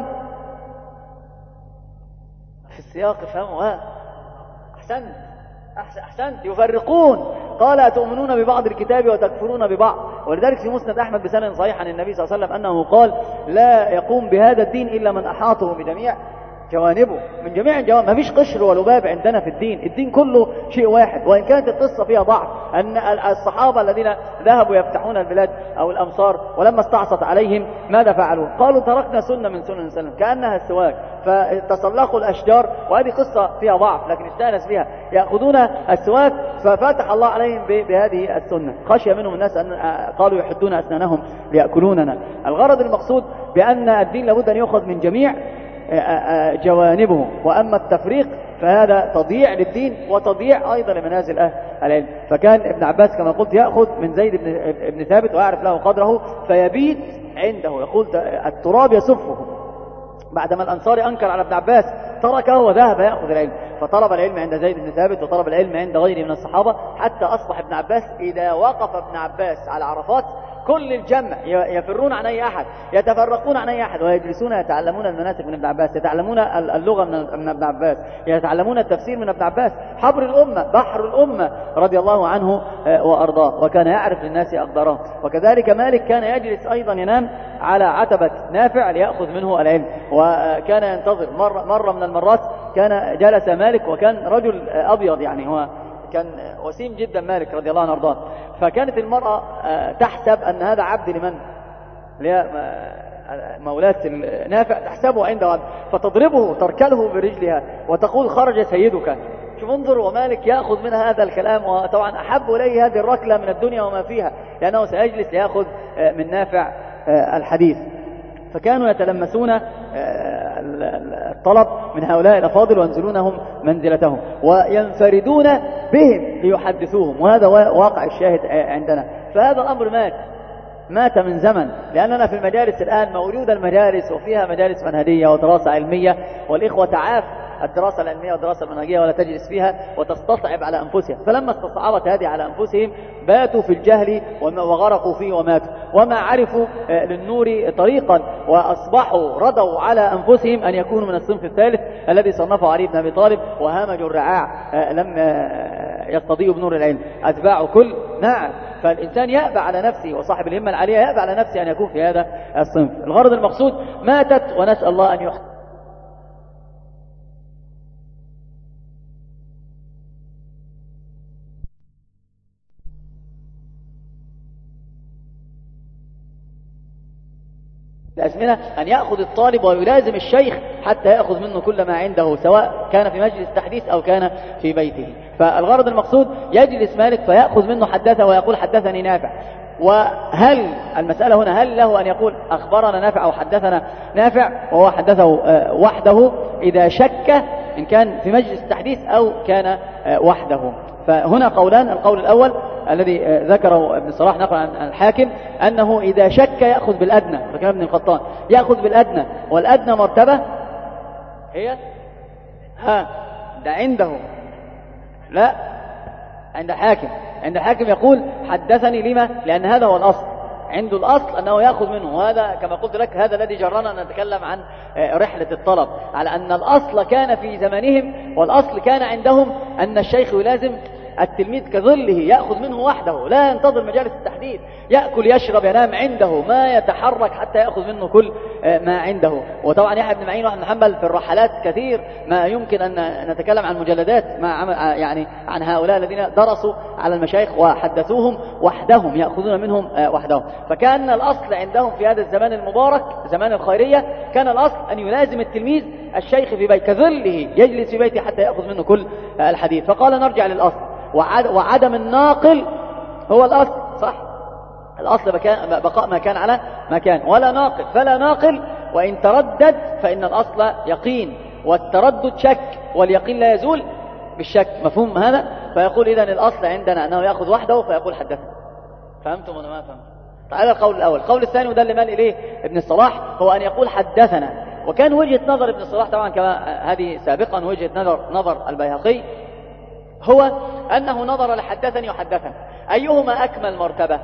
في السياق فهموا ها أحسنت أحسنت يفرقون. قال أتؤمنون ببعض الكتاب وتكفرون ببعض. ولذلك في مسند أحمد بسند صحيح عن النبي صلى الله عليه وسلم أنه قال لا يقوم بهذا الدين إلا من أحاطه بجميع جوانبه، من جميع الجوانب. ما فيش قشر ولباب عندنا في الدين، الدين كله شيء واحد. وإن كانت القصة فيها ضعف أن الصحابة الذين ذهبوا يفتحون البلاد أو الأمصار ولما استعصت عليهم ماذا فعلوا؟ قالوا تركنا سنة من سنن سلم كأنها السواك، فتسلقوا الأشجار، وهذه قصة فيها ضعف لكن استأنس فيها، يأخذون السواك ففتح الله عليهم بهذه السنة. خشي منهم الناس أن قالوا يحدون أسنانهم ليأكلوننا. الغرض المقصود بأن الدين لابد أن يأخذ من جميع جوانبه، وأما التفريق فهذا تضييع للدين وتضييع أيضا لمنازل أهل العلم. فكان ابن عباس كما قلت يأخذ من زيد بن ثابت ويعرف له قدره فيبيت عنده، يقول التراب يسفه. بعدما الأنصاري أنكر على ابن عباس تركه وذهب يأخذ العلم، فطلب العلم عند زيد بن ثابت وطلب العلم عند غيره من الصحابة، حتى أصبح ابن عباس إذا وقف ابن عباس على عرفات كل الجمع يفرون عن أي أحد، يتفرقون عن أي أحد، ويجلسون يتعلمون المناسك من ابن عباس، يتعلمون اللغة من ابن عباس، يتعلمون التفسير من ابن عباس. حبر الأمة، بحر الأمة رضي الله عنه وأرضاه، وكان يعرف للناس أقداره. وكذلك مالك كان يجلس أيضا ينام على عتبة نافع ليأخذ منه العلم، وكان ينتظر. مرة, مرة من المرات كان جلس مالك وكان رجل أبيض، يعني هو كان وسيم جدا مالك رضي الله عنه وارضاه، فكانت المرأة تحسب أن هذا عبد لمن؟ اللي هي مولاة نافع تحسبه عنده فتضربه تركله برجلها وتقول خرج سيدك. شوف انظر، ومالك يأخذ منها هذا الكلام، وطبعا أحب إليه هذه الركلة من الدنيا وما فيها، لأنه سيجلس ليأخذ من نافع الحديث. فكانوا يتلمسون الطلب من هؤلاء الأفاضل وينزلونهم منزلتهم وينفردون بهم ليحدثوهم، وهذا واقع الشاهد عندنا. فهذا الأمر مات مات من زمن، لأننا في المجالس الآن موجودة المجالس وفيها مجالس منهجية ودراسة علمية، والإخوة تعاف الدراسة العلمية والدراسة المنهجية ولا تجلس فيها وتستصعب على أنفسها. فلما استصعبت هذه على أنفسهم باتوا في الجهل وغرقوا فيه وماتوا، وما عرفوا للنور طريقا، وأصبحوا رضوا على أنفسهم أن يكونوا من الصنف الثالث الذي صنفه علي بن أبي طالب وهامجوا الرعاع لم يستضيئوا بنور العلم، أتباع كل نعم. فالإنسان يأبى على نفسه، وصاحب الهمة العالية يأبى على نفسه أن يكون في هذا الصنف. الغرض المقصود ماتت، ونسأل الله أن يحسن. الأزمنة أن يأخذ الطالب ويلازم الشيخ حتى يأخذ منه كل ما عنده، سواء كان في مجلس تحديث أو كان في بيته. فالغرض المقصود يجلس مالك فيأخذ منه حدثه ويقول حدثني نافع. وهل المسألة هنا هل له أن يقول أخبرنا نافع أو حدثنا نافع وهو حدثه وحده إذا شك إن كان في مجلس التحديث أو كان وحده؟ فهنا قولان. القول الأول الذي ذكره ابن صلاح نقل عن الحاكم أنه إذا شك يأخذ بالأدنى، فكان ابن القطان يأخذ بالأدنى، والأدنى مرتبة هي ها ده عنده لا عند الحاكم. عند الحاكم يقول حدثني لما؟ لأن هذا هو الأصل عنده، الأصل أنه يأخذ منه. وهذا كما قلت لك هذا الذي جرنا أن نتكلم عن رحلة الطلب، على أن الأصل كان في زمانهم، والأصل كان عندهم أن الشيخ يلازم التلميذ كظله يأخذ منه وحده، لا ينتظر مجالس التحديث، يأكل يشرب ينام عنده، ما يتحرك حتى يأخذ منه كل ما عنده. وطبعا يحيى بن معين وأحمد بن حنبل في الرحلات كثير ما يمكن أن نتكلم عن مجلدات مع يعني عن هؤلاء الذين درسوا على المشايخ وحدثوهم وحدهم، يأخذون منهم وحدهم. فكان الأصل عندهم في هذا الزمان المبارك زمان الخيرية، كان الأصل أن يلازم التلميذ الشيخ في بيت كظله، يجلس في بيته حتى يأخذ منه كل الحديث. فقال نرجع للأصل، وعدم الناقل هو الأصل، صح؟ الأصل بقاء ما كان على ما كان، ولا ناقل فلا ناقل، وإن تردد فإن الأصل يقين، والتردد شك، واليقين لا يزول بالشك. مفهوم هذا؟ فيقول إذن الأصل عندنا أنه يأخذ وحده فيقول حدثنا. فهمتم ولا ما فهمتم؟ هذا القول الأول. القول الثاني وده اللي مال إليه ابن الصلاح هو أن يقول حدثنا. وكان وجهة نظر ابن الصلاح طبعا كما هذه سابقا وجهة نظر نظر البيهقي، هو أنه نظر لحدثني وحدثنا أيهما أكمل مرتبة.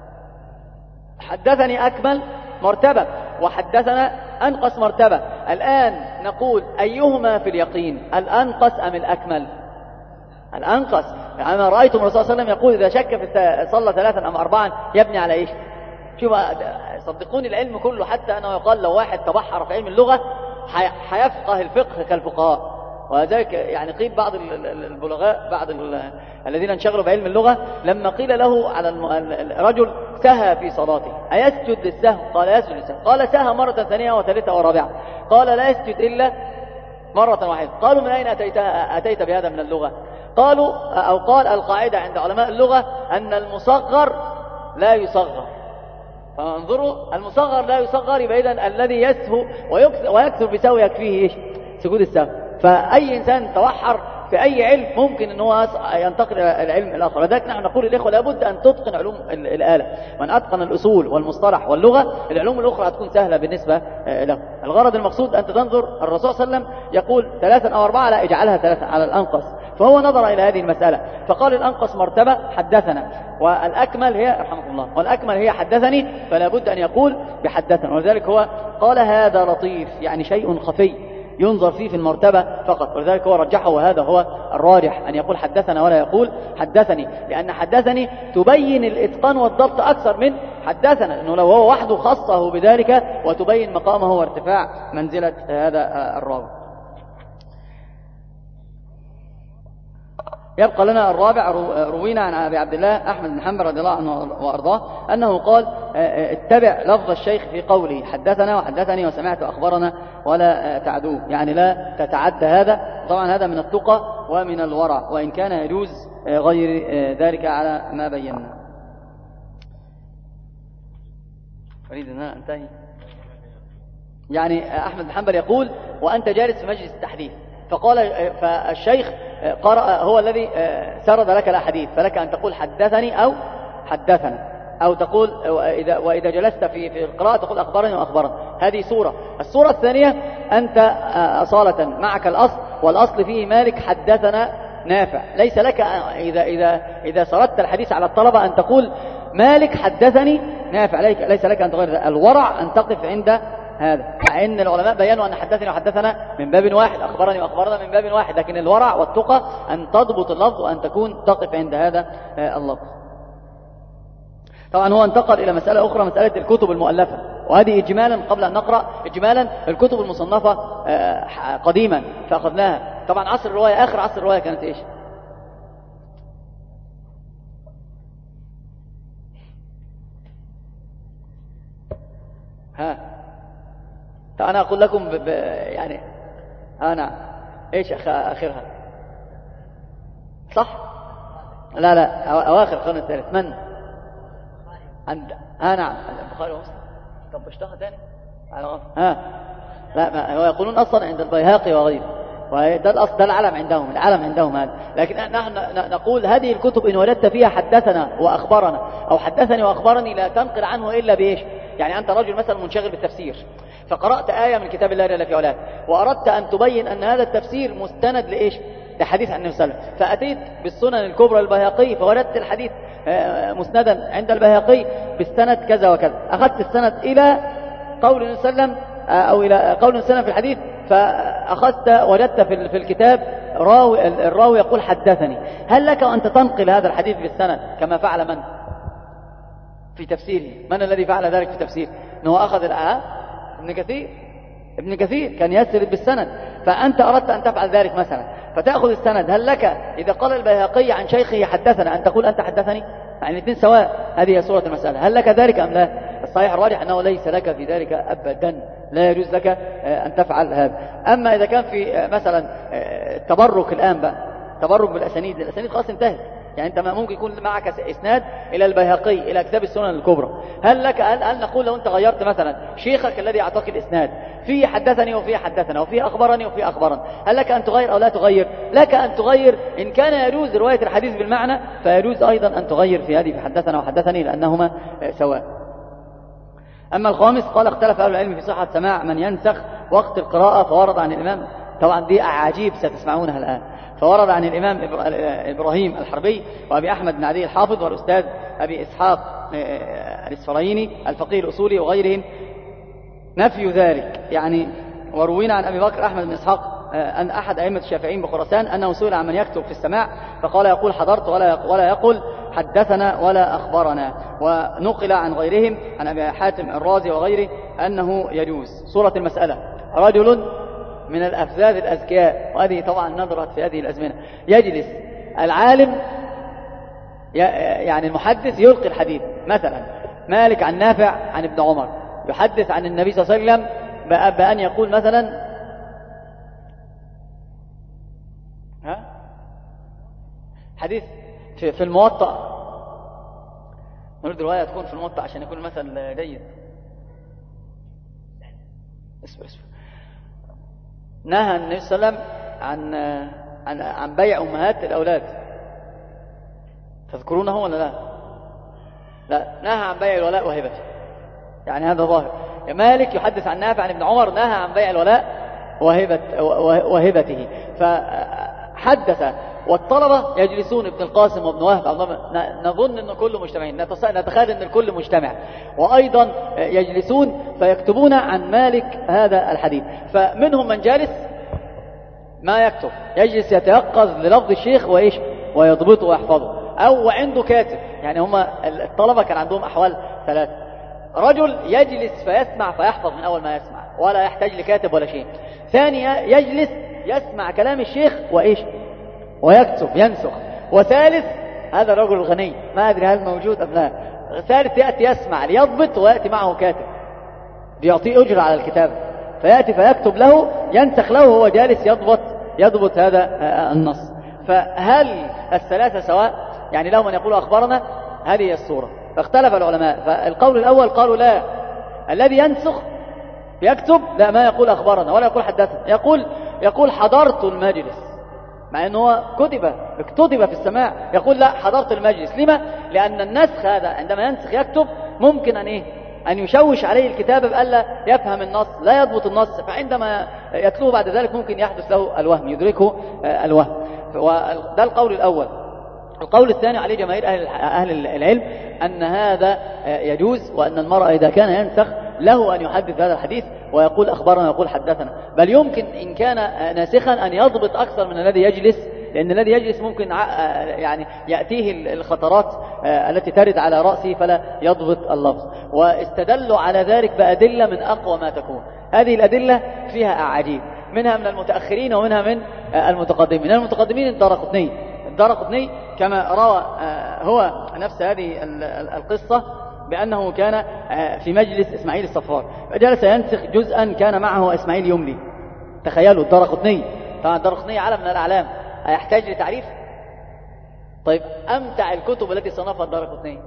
حدثني أكمل مرتبة وحدثنا أنقص مرتبة. الآن نقول أيهما في اليقين، الأنقص أم الأكمل؟ الأنقص. أنا رأيتم الرسول صلى الله عليه وسلم يقول إذا شك في صلى ثلاثا أم أربعا يبني على إيش؟ شوف صدقوني العلم كله، حتى أنه يقال لو واحد تبحر في علم اللغة حيفقه الفقه كالفقهاء. وذلك يعني قيل بعض البلغاء بعض الذين انشغلوا بعلم اللغة لما قيل له على الرجل سهى في صلاته أيسجد للسهو؟ قال يسجد للسهو. قال سهى مرة ثانية وثالثة ورابعة، قال لا يسجد إلا مرة واحدة. قالوا من أين أتيت, أتيت بهذا من اللغة؟ قالوا أو قال القاعدة عند علماء اللغة أن المصغر لا يصغر. فانظروا المصغر لا يصغر، يبقى إذن الذي يسهو ويكثر بسهو يكفيه إيش؟ سجود السهو. فأي إنسان توحر في أي علم ممكن أن هو ينتقل إلى العلم الآخر. لذلك نحن نقول للإخوة لابد أن تتقن علوم الآلة. من أتقن الأصول والمصطلح واللغة العلوم الأخرى هتكون سهلة بالنسبة له. الغرض المقصود أن تنظر الرسول صلى الله عليه وسلم يقول ثلاثا أو أربعة، لا اجعلها ثلاثا على الأنقص. فهو نظر إلى هذه المسألة فقال الأنقص مرتبة حدثنا، والأكمل هي رحمه الله والأكمل هي حدثني، فلا بد أن يقول بحدثنا. ولذلك هو قال هذا لطيف، يعني شيء خفي ينظر فيه في المرتبة فقط. ولذلك هو رجحه، وهذا هو الراجح أن يقول حدثنا ولا يقول حدثني، لأن حدثني تبين الإتقان والضبط أكثر من حدثنا، إنه لو هو وحده خصه بذلك وتبين مقامه وارتفاع منزلة هذا الراوي. يبقى لنا الرابع. روينا عن أبي عبد الله أحمد بن حنبل رضي الله عنه وأرضاه أنه قال اتبع لفظ الشيخ في قوله حدثنا وحدثني وسمعت وأخبرنا ولا تعدوه، يعني لا تتعدى هذا. طبعا هذا من التقى ومن الورع، وإن كان يجوز غير ذلك على ما بينا. أريد أن أنتهي. يعني أحمد بن حنبل يقول وأنت جالس في مجلس التحديث، فقال فالشيخ قرأ هو الذي سرد لك الأحاديث، فلك أن تقول حدثني أو حدثنا، أو تقول وإذا, وإذا جلست في في القراءة تقول أخبرني وأخبرنا. هذه صورة. الصورة الثانية أنت أصالة معك الأصل، والأصل فيه مالك حدثنا نافع، ليس لك إذا إذا إذا سردت الحديث على الطلبة أن تقول مالك حدثني نافع، ليس لك أن تغير. الورع أن تقف عند هذا، مع ان العلماء بيانوا ان حدثني وحدثنا من باب واحد، اخبرني واخبرنا من باب واحد، لكن الورع والتقى ان تضبط اللفظ وان تكون تقف عند هذا اللفظ. طبعا هو انتقل الى مسألة اخرى، مسألة الكتب المؤلفة، وهذه اجمالا قبل ان نقرأ اجمالا الكتب المصنفة قديما فاخذناها. طبعا عصر الرواية، اخر عصر الرواية كانت ايش؟ ها أنا أقول لكم ب... ب... يعني أنا إيش أخ... آخرها صح؟ لا لا أواخر القرن الثالث. من؟ عند ها نعم البخاري ومسلم. طب اشتهى تاني على ها لا ما هو يقولون أصلا عند البيهقي وغيره، وده الأصل، ده العلم عندهم، العلم عندهم هذا. لكن نحن نقول هذه الكتب إن وجدت فيها حدثنا وأخبرنا أو حدثني وأخبرني لا تنقل عنه إلا بإيش؟ يعني أنت رجل مثلا منشغل بالتفسير، فقرأت آية من كتاب الله جل في علاه، وأردت أن تبين أن هذا التفسير مستند لإيش؟ لحديث عن النبي صلى الله عليه وسلم، فأتيت بالسنن الكبرى للبيهقي فوجدت الحديث مسندا عند البيهقي بالسند كذا وكذا، أخذت السند إلى قول النبي صلى الله عليه وسلم أو إلى قول النبي صلى الله عليه وسلم في الحديث، فأخذت وجدت في الكتاب راوي الراوي يقول حدثني. هل لك أن تنقل هذا الحديث بالسند كما فعل من في تفسيره؟ من الذي فعل ذلك في تفسيره؟ أنه أخذ الآية ابن كثير ابن كثير كان يسرد بالسند، فأنت أردت أن تفعل ذلك مثلا فتأخذ السند. هل لك إذا قال البيهقي عن شيخه حدثنا أن تقول أنت حدثني؟ يعني الاثنين سواء، هذه هي صورة المسألة. هل لك ذلك أم لا؟ الصحيح الراجح أنه ليس لك في ذلك أبدا، لا يجوز لك أن تفعل هذا. أما إذا كان في مثلا تبرك الآن بقى، تبرك بالأسانيد، الأسانيد خلاص انتهت، يعني أنت ممكن يكون معك إسناد إلى البيهقي إلى كتاب السنن الكبرى، هل لك هل, هل نقول لو أنت غيرت مثلا شيخك الذي أعطاك الإسناد فيه حدثني وفيه حدثنا وفيه أخبرني وفيه أخبرنا، هل لك أن تغير أو لا تغير؟ لك أن تغير. إن كان يجوز رواية الحديث بالمعنى فيجوز أيضا أن تغير في هذه في حدثنا وحدثني لأنهما سواء. أما الخامس قال اختلف أهل العلم في صحة سماع من ينسخ وقت القراءة، فورد عن الإمام، طبعا دي أعاجيب ستسمعونها الآن، فورد عن الإمام إبراهيم الحربي وأبي أحمد بن عدي الحافظ والأستاذ أبي إسحاق الإسفرايني الفقيه الأصولي وغيرهم نفي ذلك. يعني وروينا عن أبي بكر أحمد بن إسحاق أن أحد أئمة الشافعيين بخراسان أنه سئل عن من يكتب في السماع فقال يقول حضرت ولا ولا يقول حدثنا ولا أخبرنا. ونقل عن غيرهم عن أبي حاتم الرازي وغيره أنه يجوز. صورة المسألة رجل من الأفذاذ الأذكياء، وهذه طبعا نظرت في هذه الأزمنة، يجلس العالم يعني المحدث يلقي الحديث، مثلا مالك عن نافع عن ابن عمر يحدث عن النبي صلى الله عليه وسلم بأن يقول مثلا ها حديث في, في الموطأ، نريد رواية تكون في الموطأ عشان يكون المثل جيد. اسمع اسمع نهى النبي صلى الله عليه وسلم عن عن عن بيع أمهات الأولاد، تذكرونه ولا لا؟ لا، نهى عن بيع الولاء وهبته، يعني هذا ظاهر. مالك يحدث عن نافع عن ابن عمر نهى عن بيع الولاء وهبت وهبته، فحدث والطلبة يجلسون ابن القاسم وابن وهب، نظن أن كله مجتمعين، نتخيل أن الكل مجتمع، وأيضا يجلسون فيكتبون عن مالك هذا الحديث، فمنهم من جالس ما يكتب، يجلس يتيقظ للفظ الشيخ وإيش ويضبطه ويحفظه، أو عنده كاتب. يعني هم الطلبة كان عندهم أحوال ثلاث: رجل يجلس فيسمع فيحفظ من أول ما يسمع ولا يحتاج لكاتب ولا شيء. ثانية يجلس يسمع كلام الشيخ وإيش ويكتب ينسخ. وثالث هذا الرجل الغني ما أدري هل موجود أم لا، ثالث يأتي يسمع ليضبط ويأتي معه كاتب بيعطيه أجر على الكتاب، فيأتي فيكتب له ينسخ له وهو جالس يضبط يضبط هذا النص. فهل الثلاثة سواء؟ يعني لو من يقول أخبرنا هذه الصورة. فاختلف العلماء، فالقول الأول قالوا لا، الذي ينسخ يكتب لا ما يقول أخبرنا ولا يقول حدثنا، يقول يقول حضرت المجلس، مع أنه كتب اكتتب في السماع، يقول لا حضرت المجلس. لما؟ لأن النسخ هذا عندما ينسخ يكتب ممكن أن إيه أن يشوش عليه الكتاب بألا يفهم النص، لا يضبط النص، فعندما يتلوه بعد ذلك ممكن يحدث له الوهم، يدركه الوهم. وده القول الأول. القول الثاني عليه جماهير أهل أهل العلم أن هذا يجوز، وأن المرء إذا كان ينسخ له أن يحدث هذا الحديث ويقول أخبرنا ويقول حدثنا، بل يمكن إن كان ناسخا أن يضبط أكثر من الذي يجلس، لأن الذي يجلس ممكن يعني يأتيه الخطرات التي ترد على رأسه فلا يضبط اللفظ. واستدلوا على ذلك بأدلة من أقوى ما تكون. هذه الأدلة فيها أعاجيب، منها من المتأخرين ومنها من المتقدمين. من المتقدمين الدارقطني الدارقطني كما روى هو نفس هذه القصة بأنه كان في مجلس إسماعيل الصفار، فجلس ينسخ جزءا كان معه إسماعيل يملي. تخيلوا الدارقطني، طبعا الدارقطني علم من الأعلام، يحتاج لتعريف. طيب أمتع الكتب التي صنفها الدارقطني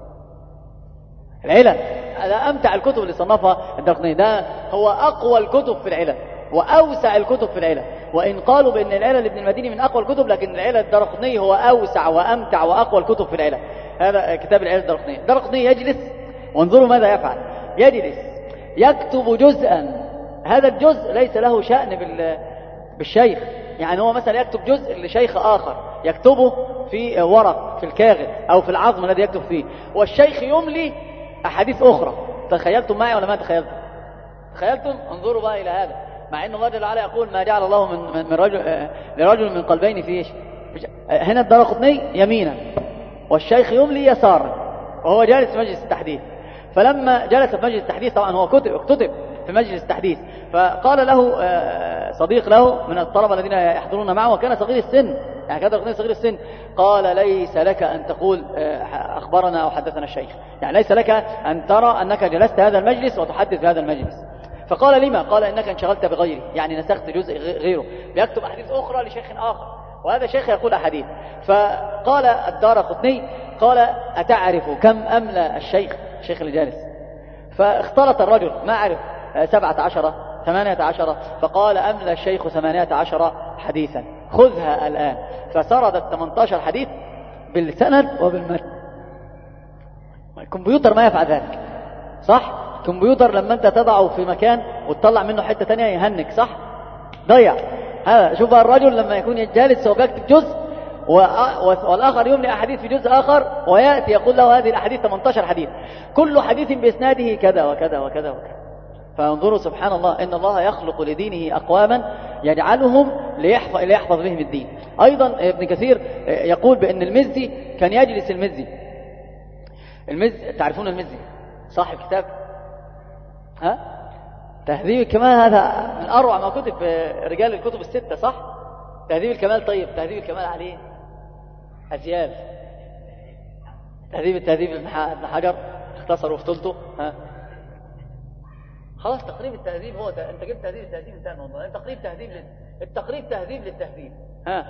العلل، هذا أمتع الكتب اللي صنفها الدارقطني، ده هو أقوى الكتب في العلل وأوسع الكتب في العلل. وإن قالوا بأن العلل ابن المديني من أقوى الكتب، لكن العلل الدارقطني هو أوسع وأمتع وأقوى الكتب في العلل. هذا كتاب العلل الدارقطني. الدارقطني يجلس، وانظروا ماذا يفعل، يجلس يكتب جزءا، هذا الجزء ليس له شأن بالشيخ، يعني هو مثلا يكتب جزء لشيخ آخر يكتبه في ورق في الكاغذ أو في العظم الذي يكتب فيه، والشيخ يملي أحاديث أخرى. تخيلتم معي ولا ما تخيلتم؟ تخيلتم؟ انظروا بقى إلى هذا، مع أنه الله جل وعلا يقول ما جعل الله من من رجل لرجل من قلبين في إيش. هنا الدارقطني يمينا والشيخ يملي يسارا وهو جالس في مجلس التحديث. فلما جلس في مجلس التحديث، طبعا هو كتب اكتتب في مجلس التحديث، فقال له صديق له من الطلبة الذين يحضرون معه، وكان صغير السن، يعني كان الدارقطني صغير السن، قال ليس لك أن تقول أخبرنا أو حدثنا الشيخ، يعني ليس لك أن ترى أنك جلست هذا المجلس وتحدث هذا المجلس. فقال لما؟ قال إنك انشغلت بغيري، يعني نسخت جزء غيره ليكتب أحاديث أخرى لشيخ آخر، وهذا شيخ يقول أحاديث. فقال الدارقطني قال أتعرف كم أملى الشيخ الشيخ اللي جالس؟ فاختلط الرجل ما عرف سبعة عشر ثمانية عشر، فقال أملى الشيخ ثمانية عشر حديثا، خذها الآن. فسردت ثمانية عشر حديث بالسند وبالمتن. الكمبيوتر ما يفعل ذلك، صح؟ الكمبيوتر لما أنت تضعه في مكان وتطلع منه حتة تانية يهنك، صح؟ ضيع هذا. شوف الرجل لما يكون جالس وبيكتب جزء والآخر يملي أحاديث في جزء آخر، ويأتي يقول له هذه الأحاديث ثمانية عشر حديث، كل حديث بإسناده كذا وكذا وكذا وكذا. فانظروا سبحان الله، إن الله يخلق لدينه أقواما يجعلهم ليحفظ, ليحفظ بهم الدين. أيضا ابن كثير يقول بأن المزي كان يجلس، المزي المزي تعرفون المزي صاحب كتاب ها تهذيب الكمال، هذا من أروع ما كتب في رجال الكتب الستة، صح؟ تهذيب الكمال. طيب تهذيب الكمال عليه أجيال، تهذيب التهذيب ابن حجر اختصروا في طولته، ها خلاص. تقريب التهذيب هو ت... انت جبت تهذيب التهذيب انتهى الموضوع. التقريب تهذيب لل... التقريب تهذيب للتهذيب، ها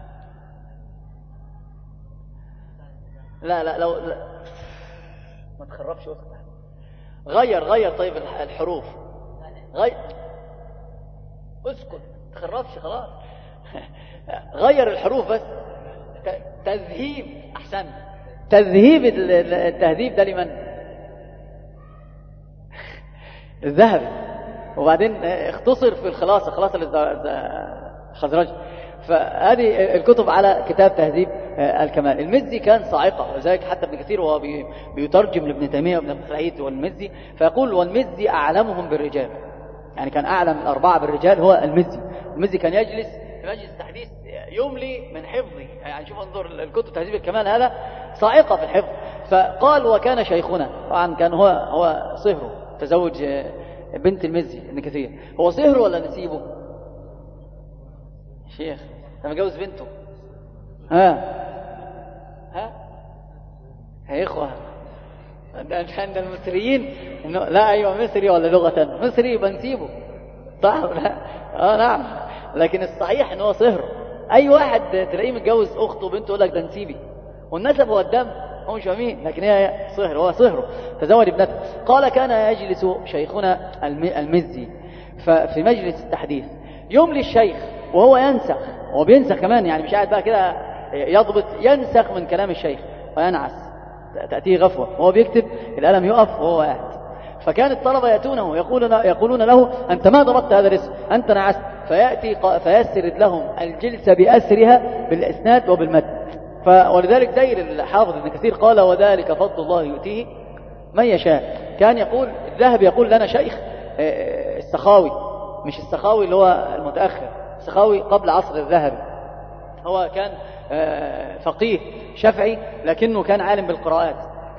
لا لا لو لا. ما تخربش وقت. غير غير طيب الحروف، غير اسكت تخربش خلاص. غير الحروف بس. تذهيب، احسن. تذهيب التهذيب ده لمن؟ الذهبي. وبعدين اختصر في الخلاصة، خلاصة الخزرج. فهذه الكتب على كتاب تهذيب الكمال. المزي كان صاعقة، وذلك حتى ابن كثير وهو بيترجم لابن تيمية وابن سعيد والمزي، فيقول والمزي أعلمهم بالرجال، يعني كان أعلم الأربعة بالرجال هو المزي. المزي كان يجلس في مجلس التحديث يملي من حفظه، يعني شوف انظر الكتب تهذيب الكمال هذا صاعقة في الحفظ. فقال وكان شيخنا، طبعا كان هو هو صهره، تزوج بنت المزي ابن كثير. هو صهره ولا نسيبه؟ شيخ لما جوز بنته، ها ها يا إخوة عند المصريين إنه لا أيوة مصري ولا لغة مصري بنسيبه صح لا آه نعم، لكن الصحيح إنه صهر. أي واحد تلاقيه متجوز أخته وبنته يقول لك ده نسيبي، والنسب هو الدم، هم مش فاهمين، لكن هي صهر، هو صهره تزوج ابنته. قال كان يجلس شيخنا المزي ففي مجلس التحديث يملي الشيخ وهو ينسخ، هو بينسخ كمان يعني مش قاعد بقى كده يضبط، ينسخ من كلام الشيخ وينعس، تأتيه غفوة وهو بيكتب القلم يقف وهو قاعد. فكان الطلبة يأتونه يقولون, يقولون له أنت ما ضبطت هذا الاسم، أنت نعست، فيأتي فيسرد لهم الجلسة بأسرها بالإسناد وبالمد. ولذلك داير الحافظ ابن كثير قال وذلك فضل الله يؤتيه من يشاء. كان يقول الذهبي يقول لنا شيخ السخاوي، مش السخاوي اللي هو المتأخر، السخاوي قبل عصر الذهبي، هو كان فقيه شافعي لكنه كان عالم بالقراءات.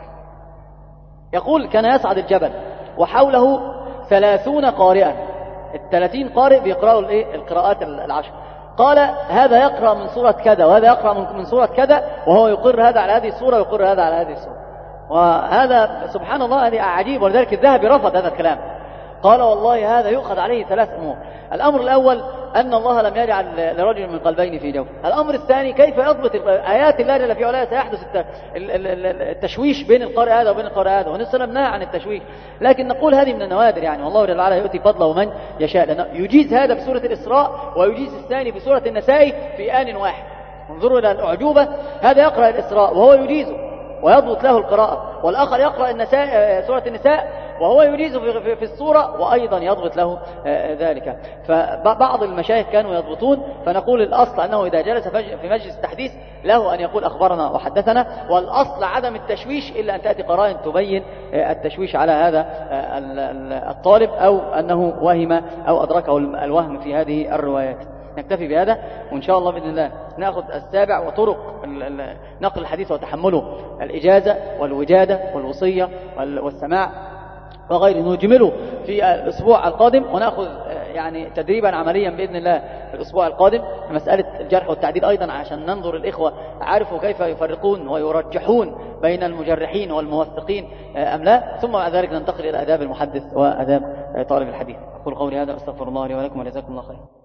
يقول كان يصعد الجبل وحوله ثلاثون قارئا، الثلاثين قارئ بيقرأوا القراءات العشر. قال هذا يقرأ من سورة كذا وهذا يقرأ من سورة كذا، وهو يقر هذا على هذه السورة ويقر هذا على هذه السورة. وهذا سبحان الله هذه عجيب. ولذلك الذهبي رفض هذا الكلام، قال والله هذا يؤخذ عليه ثلاث أمور. الأمر الأول أن الله لم يجعل لرجل من قلبين في جوف. الأمر الثاني كيف يضبط آيات الله جل في علاه، سيحدث التشويش بين القارئ هذا وبين القارئ هذا، والنبي صلى الله عليه وسلم نهى عن التشويش. لكن نقول هذه من النوادر يعني، والله جل وعلا يؤتي فضله من يشاء، لأنه يجيز هذا في سورة الإسراء ويجيز الثاني في سورة النساء في آن واحد. انظروا إلى الأعجوبة، هذا يقرأ الإسراء وهو يجيزه ويضبط له القراءة، والآخر يقرأ النساء سورة النساء وهو يجيزه في, في السورة وأيضا يضبط له ذلك. فبعض المشايخ كانوا يضبطون، فنقول الأصل أنه إذا جلس في مجلس التحديث له أن يقول أخبرنا وحدثنا، والأصل عدم التشويش إلا أن تأتي قرائن تبين التشويش على هذا الطالب أو أنه وهم أو أدركه الوهم في هذه الروايات. نكتفي بهذا، وإن شاء الله بإذن الله نأخذ السابع وطرق نقل الحديث وتحمله، الإجازة والوجادة والوصية والسماع وغيره، نجمله في الأسبوع القادم، ونأخذ يعني تدريبا عمليا بإذن الله في الأسبوع القادم في مسألة الجرح والتعديل أيضا، عشان ننظر الإخوة عارفوا كيف يفرقون ويرجحون بين المجرحين والموثقين أم لا. ثم بعد ذلك ننتقل إلى آداب المحدث وآداب طالب الحديث. أقول قولي هذا، أستغفر الله لي ولكم، وجزاكم الله خير.